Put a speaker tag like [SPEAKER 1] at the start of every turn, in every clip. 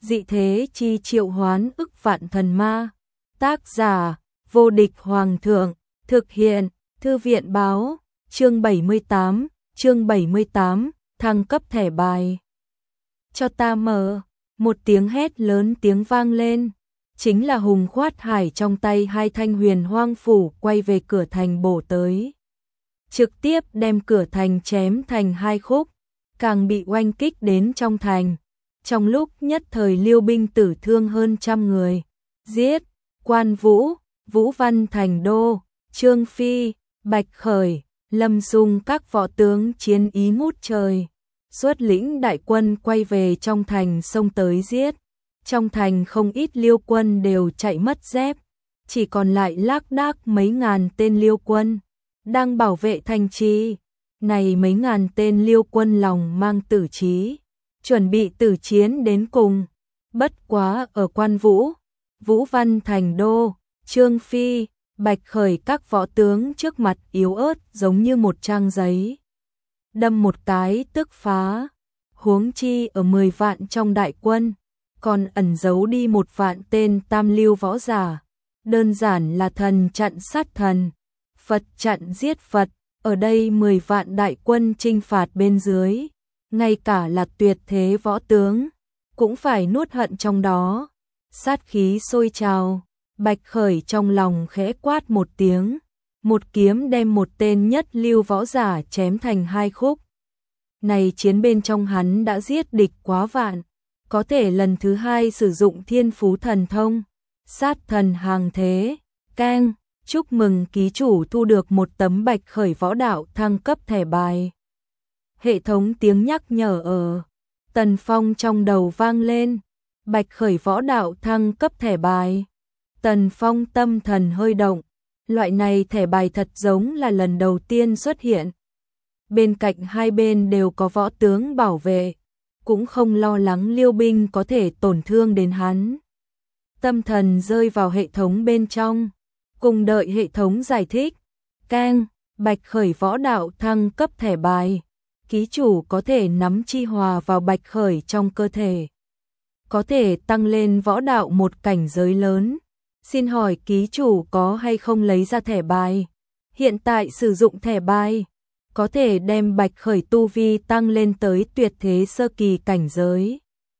[SPEAKER 1] dị thế chi triệu hoán ức vạn thần ma. Tác giả, vô địch hoàng thượng, thực hiện, thư viện báo, chương 78, thăng cấp thẻ bài. Cho ta mở, một tiếng hét lớn tiếng vang lên, chính là Hùng Khoát Hải trong tay hai thanh huyền hoang phủ quay về cửa thành bổ tới. Trực tiếp đem cửa thành chém thành hai khúc, càng bị oanh kích đến trong thành. Trong lúc nhất thời Liêu binh tử thương hơn 100 người. Giết, Quan Vũ, Vũ Văn Thành Đô, Trương Phi, Bạch Khởi, Lâm Dung các võ tướng chiến ý ngút trời. Xuất lĩnh đại quân quay về trong thành xông tới giết. Trong thành không ít Liêu quân đều chạy mất dép, chỉ còn lại lác đác mấy ngàn tên Liêu quân đang bảo vệ thành trì. Này mấy ngàn tên Liêu quân lòng mang tử chí, chuẩn bị tử chiến đến cùng. Bất quá ở Quan Vũ, Vũ Văn Thành Đô, Trương Phi, Bạch Khởi các võ tướng trước mặt yếu ớt giống như một trang giấy, đâm một cái tức phá. Huống chi ở 10 vạn trong đại quân, còn ẩn giấu đi 1 vạn tên tam lưu võ giả. Đơn giản là thần chặn sát thần, Phật chặn giết Phật. Ở đây 10 vạn đại quân chinh phạt bên dưới, ngay cả là tuyệt thế võ tướng cũng phải nuốt hận trong đó. Sát khí sôi trào, Bạch Khởi trong lòng khẽ quát một tiếng, một kiếm đem một tên nhất lưu võ giả chém thành hai khúc. Này chiến bên trong hắn đã giết địch quá vạn, có thể lần thứ hai sử dụng thiên phú thần thông, sát thần hàng thế. Keng, chúc mừng ký chủ thu được một tấm Bạch Khởi võ đạo thăng cấp thẻ bài. Hệ thống tiếng nhắc nhở ở Tần Phong trong đầu vang lên. Bạch Khởi võ đạo thăng cấp thẻ bài. Tần Phong tâm thần hơi động, loại này thẻ bài thật giống là lần đầu tiên xuất hiện. Bên cạnh hai bên đều có võ tướng bảo vệ, cũng không lo lắng Liêu binh có thể tổn thương đến hắn. Tâm thần rơi vào hệ thống bên trong, cùng đợi hệ thống giải thích. Keng, Bạch Khởi võ đạo thăng cấp thẻ bài. Ký chủ có thể nắm chi hòa vào Bạch Khởi trong cơ thể, có thể tăng lên võ đạo một cảnh giới lớn. Xin hỏi ký chủ có hay không lấy ra thẻ bài? Hiện tại sử dụng thẻ bài, có thể đem Bạch Khởi tu vi tăng lên tới tuyệt thế sơ kỳ cảnh giới.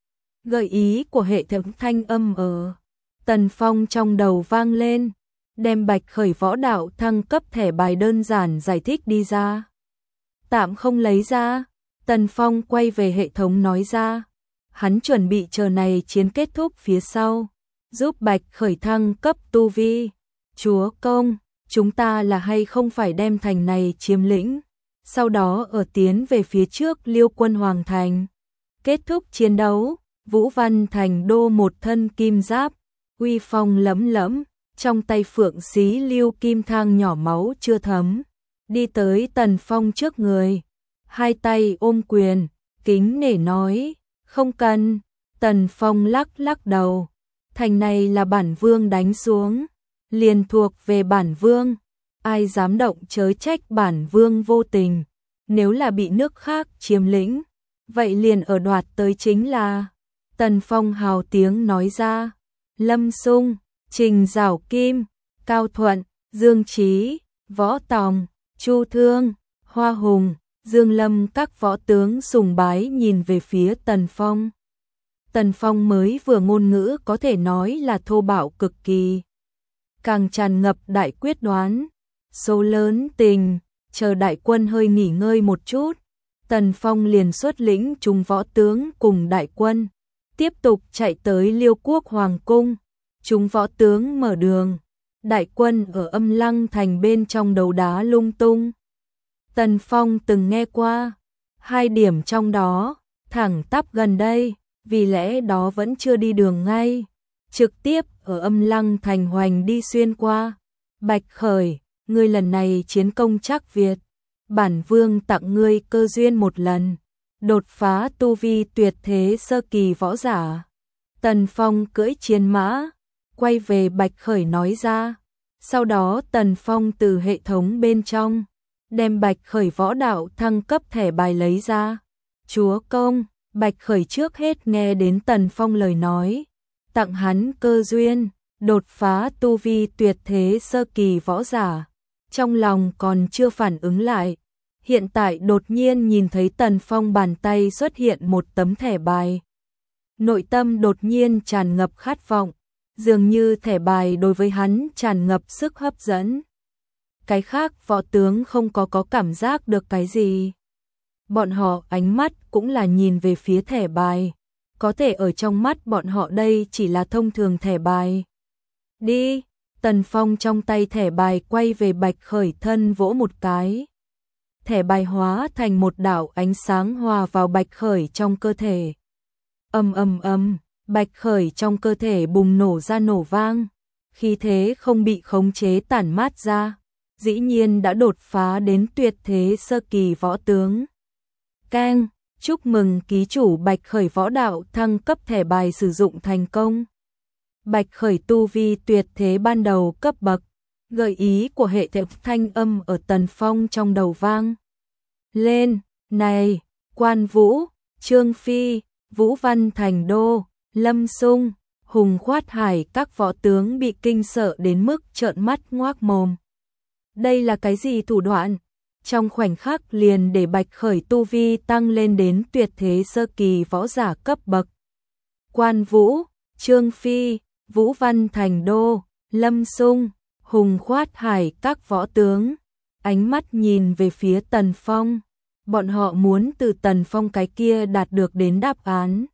[SPEAKER 1] Gợi ý của hệ thống thanh âm ở Tần Phong trong đầu vang lên, đem Bạch Khởi võ đạo thăng cấp thẻ bài đơn giản giải thích đi ra. Tạm không lấy ra, Tần Phong quay về hệ thống nói ra. Hắn chuẩn bị chờ này chiến kết thúc phía sau, giúp Bạch Khởi thăng cấp tu vi. Chúa công, chúng ta là hay không phải đem thành này chiếm lĩnh, sau đó ở tiến về phía trước Liêu quân hoàng thành. Kết thúc chiến đấu, Vũ Văn Thành Đô một thân kim giáp, uy phong lẫm lẫm, trong tay phượng xí lưu kim thang nhỏ máu chưa thấm, đi tới Tần Phong trước người, hai tay ôm quyền, kính nể nói, không cần. Tần Phong lắc lắc đầu, thành này là bản vương đánh xuống, liền thuộc về bản vương, ai dám động chớ trách bản vương vô tình, nếu là bị nước khác chiếm lĩnh, vậy liền ở đoạt tới chính là. Tần Phong hào tiếng nói ra. Lâm Sung, Trình Giảo Kim, Cao Thuận, Dương Chí, Võ Tòng, Chu Thương, Hoa Hùng, Dương Lâm các võ tướng sùng bái nhìn về phía Tần Phong. Tần Phong mới vừa ngôn ngữ có thể nói là thô bạo cực kỳ, càng tràn ngập đại quyết đoán, số lớn tình. Chờ đại quân hơi nghỉ ngơi một chút, Tần Phong liền xuất lĩnh chúng võ tướng cùng đại quân, tiếp tục chạy tới Liêu quốc hoàng cung. Chúng võ tướng mở đường, đại quân ở Âm Lăng thành bên trong đấu đá lung tung. Tần Phong từng nghe qua 2 điểm trong đó, thẳng tắp gần đây, vì lẽ đó vẫn chưa đi đường ngay, trực tiếp ở Âm Lăng thành hoành đi xuyên qua. Bạch Khởi, ngươi lần này chiến công chắc Việt, bản vương tặng ngươi cơ duyên một lần, đột phá tu vi tuyệt thế sơ kỳ võ giả. Tần Phong cưỡi chiến mã, quay về Bạch Khởi nói ra. Sau đó Tần Phong từ hệ thống bên trong, đem Bạch Khởi võ đạo thăng cấp thẻ bài lấy ra. Chúa công, Bạch Khởi trước hết nghe đến Tần Phong lời nói, tặng hắn cơ duyên, đột phá tu vi tuyệt thế sơ kỳ võ giả, trong lòng còn chưa phản ứng lại. Hiện tại đột nhiên nhìn thấy Tần Phong bàn tay xuất hiện một tấm thẻ bài. Nội tâm đột nhiên tràn ngập khát vọng, dường như thẻ bài đối với hắn tràn ngập sức hấp dẫn. Cái khác võ tướng không có cảm giác được cái gì. Bọn họ ánh mắt cũng là nhìn về phía thẻ bài. Có thể ở trong mắt bọn họ đây chỉ là thông thường thẻ bài. Đi, Tần Phong trong tay thẻ bài quay về Bạch Khởi thân vỗ một cái. Thẻ bài hóa thành một đạo ánh sáng hòa vào Bạch Khởi trong cơ thể. Bạch Khởi trong cơ thể bùng nổ ra nổ vang, khí thế không bị khống chế tản mát ra, dĩ nhiên đã đột phá đến tuyệt thế sơ kỳ võ tướng. Keng, chúc mừng ký chủ Bạch Khởi võ đạo thăng cấp thẻ bài sử dụng thành công. Bạch Khởi tu vi tuyệt thế ban đầu cấp bậc, gợi ý của hệ thống thanh âm ở Tần Phong trong đầu vang lên. Này, Quan Vũ, Trương Phi, Vũ Văn Thành Đô, Lâm Sung, Hùng Khoát Hải các võ tướng bị kinh sợ đến mức trợn mắt ngoác mồm. Đây là cái gì thủ đoạn? Trong khoảnh khắc liền để Bạch Khởi tu vi tăng lên đến tuyệt thế sơ kỳ võ giả cấp bậc. Quan Vũ, Trương Phi, Vũ Văn Thành Đô, Lâm Sung, Hùng Khoát Hải các võ tướng, ánh mắt nhìn về phía Tần Phong. Bọn họ muốn từ Tần Phong cái kia đạt được đến đáp án.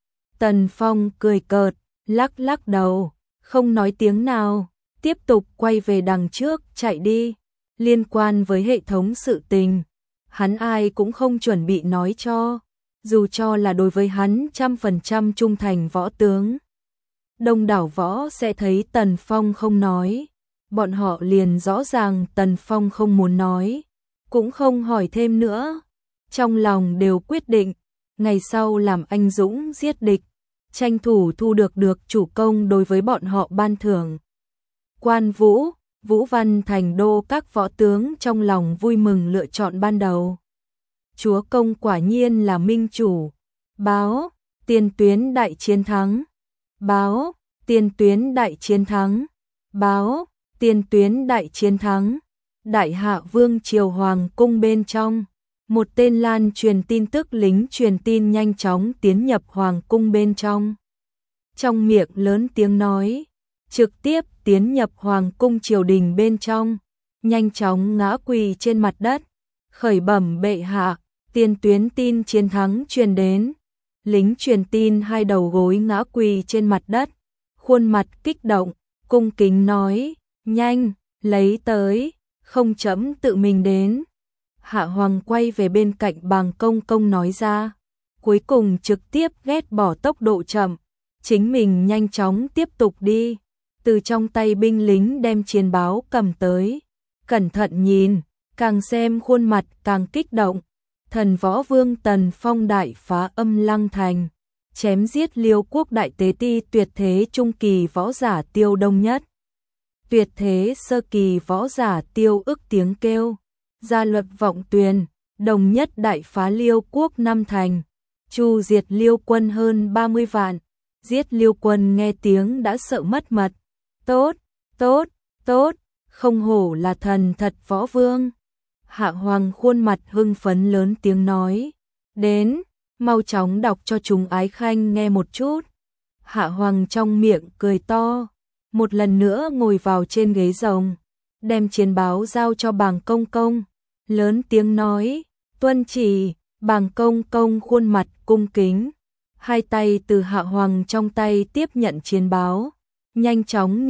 [SPEAKER 1] Tần Phong cười cợt, lắc lắc đầu, không nói tiếng nào, tiếp tục quay về đằng trước chạy đi. Liên quan với hệ thống sự tình, hắn ai cũng không chuẩn bị nói cho, dù cho là đối với hắn 100% trung thành võ tướng. Đông đảo võ sẽ thấy Tần Phong không nói, bọn họ liền rõ ràng Tần Phong không muốn nói, cũng không hỏi thêm nữa. Trong lòng đều quyết định, ngày sau làm anh dũng giết địch, tranh thủ thu được chủ công đối với bọn họ ban thưởng. Quan Vũ, Vũ Văn Thành Đô các võ tướng trong lòng vui mừng lựa chọn ban đầu. Chúa công quả nhiên là minh chủ. Báo, tiền tuyến đại chiến thắng. Báo, tiền tuyến đại chiến thắng. Báo, tiền tuyến đại chiến thắng. Đại Hạ Vương triều hoàng cung bên trong, một tên lan truyền tin tức lính truyền tin nhanh chóng tiến nhập hoàng cung bên trong. Trong miệng lớn tiếng nói, trực tiếp tiến nhập hoàng cung triều đình bên trong, nhanh chóng ngã quỳ trên mặt đất, khởi bẩm bệ hạ, tiền tuyến tin chiến thắng truyền đến. Lính truyền tin hai đầu gối ngã quỳ trên mặt đất, khuôn mặt kích động, cung kính nói, nhanh, lấy tới, không chấm tự mình đến. Hạ Hoàng quay về bên cạnh Bàng Công Công nói ra, cuối cùng trực tiếp ghét bỏ tốc độ chậm, chính mình nhanh chóng tiếp tục đi. Từ trong tay binh lính đem chiến báo cầm tới, cẩn thận nhìn, càng xem khuôn mặt càng kích động. Thần võ vương Tần Phong đại phá Âm Lăng Thành, chém giết Liêu quốc đại tế ti tuyệt thế trung kỳ võ giả Tiêu Đông Nhất. Tuyệt thế sơ kỳ võ giả Tiêu Ức tiếng kêu, gia luật vọng tuyền, Đồng Nhất đại phá Liêu quốc năm thành, chu diệt Liêu quân hơn 30 vạn, giết Liêu quân nghe tiếng đã sợ mất mật. Tốt, tốt, tốt, không hổ là thần thật võ vương. Hạ Hoàng khuôn mặt hưng phấn lớn tiếng nói, đến, mau chóng đọc cho chúng ái khanh nghe một chút. Hạ Hoàng trong miệng cười to, một lần nữa ngồi vào trên ghế rồng, đem chiến báo giao cho Bàng Công Công, lớn tiếng nói, tuân chỉ. Bàng Công Công khuôn mặt cung kính, hai tay từ Hạ Hoàng trong tay tiếp nhận chiến báo, nhanh chóng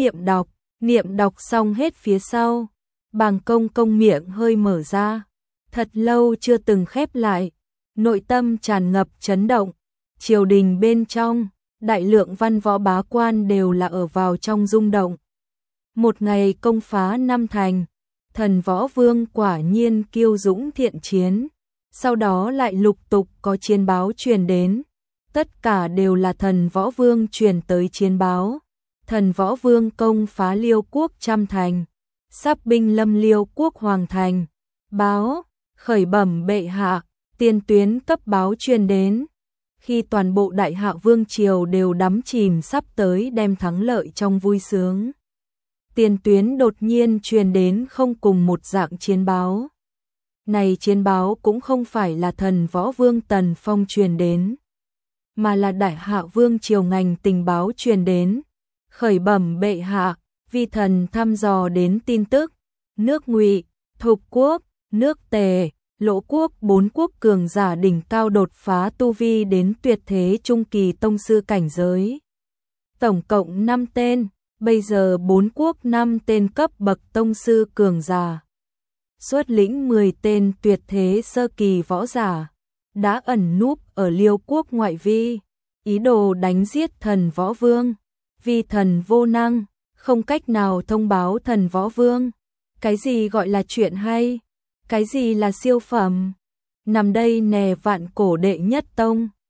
[SPEAKER 1] niệm đọc xong hết phía sau. Bàng Công Công miệng hơi mở ra, thật lâu chưa từng khép lại, nội tâm tràn ngập chấn động. Triều đình bên trong, đại lượng văn võ bá quan đều là ở vào trong rung động. Một ngày công phá năm thành, thần võ vương quả nhiên kiêu dũng thiện chiến, sau đó lại lục tục có chiến báo truyền đến, tất cả đều là thần võ vương truyền tới chiến báo. Thần võ vương công phá Liêu quốc trăm thành, sắp binh lâm Liêu quốc hoàng thành. Báo, khởi bẩm bệ hạ, tiền tuyến cấp báo truyền đến. khi toàn bộ Đại Hạ Vương Triều đều đắm chìm sắp tới đem thắng lợi trong vui sướng. Tiền tuyến đột nhiên truyền đến không cùng một dạng chiến báo. Này chiến báo cũng không phải là thần võ vương Tần Phong truyền đến, mà là Đại Hạ Vương Triều ngành tình báo truyền đến. Khởi bẩm bệ hạ, vi thần thăm dò đến tin tức, nước Ngụy, Thục quốc, nước Tề, Lỗ quốc 4 quốc cường giả đỉnh cao đột phá tu vi đến tuyệt thế trung kỳ tông sư cảnh giới. Tổng cộng 5 tên, bây giờ 4 quốc 5 tên cấp bậc tông sư cường giả. Xuất lĩnh 10 tên tuyệt thế sơ kỳ võ giả, đã ẩn núp ở Liêu quốc ngoại vi, ý đồ đánh giết thần võ vương. Vì thần vô năng, không cách nào thông báo thần võ vương. Cái gì gọi là chuyện hay? Cái gì là siêu phẩm? Nằm đây nè vạn cổ đệ nhất tông,